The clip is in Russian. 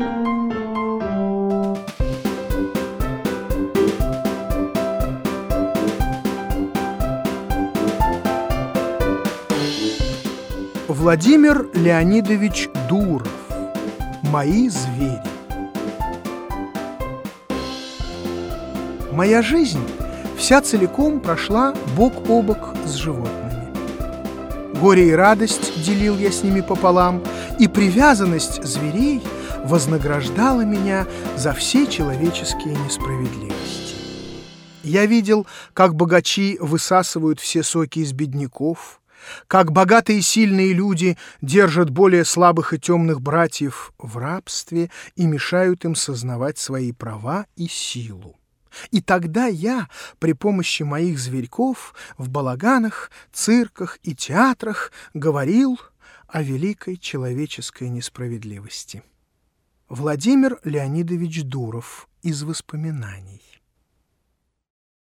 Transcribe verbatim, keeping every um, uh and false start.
Владимир Леонидович Дуров. «Мои звери». Моя жизнь вся целиком прошла бок о бок с животными. Горе и радость делил я с ними пополам, и привязанность зверей вознаграждала меня за все человеческие несправедливости. Я видел, как богачи высасывают все соки из бедняков, как богатые и сильные люди держат более слабых и темных братьев в рабстве и мешают им сознавать свои права и силу. И тогда я при помощи моих зверьков в балаганах, цирках и театрах говорил о великой человеческой несправедливости. Владимир Леонидович Дуров. Из воспоминаний.